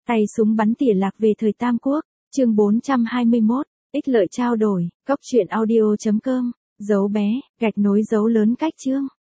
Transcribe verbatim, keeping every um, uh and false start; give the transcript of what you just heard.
Tay súng bắn tỉa lạc về thời Tam Quốc, chương bốn trăm hai mươi mốt, ích lợi trao đổi, cốc truyện audio chấm com, dấu bé, gạch nối dấu lớn cách chương.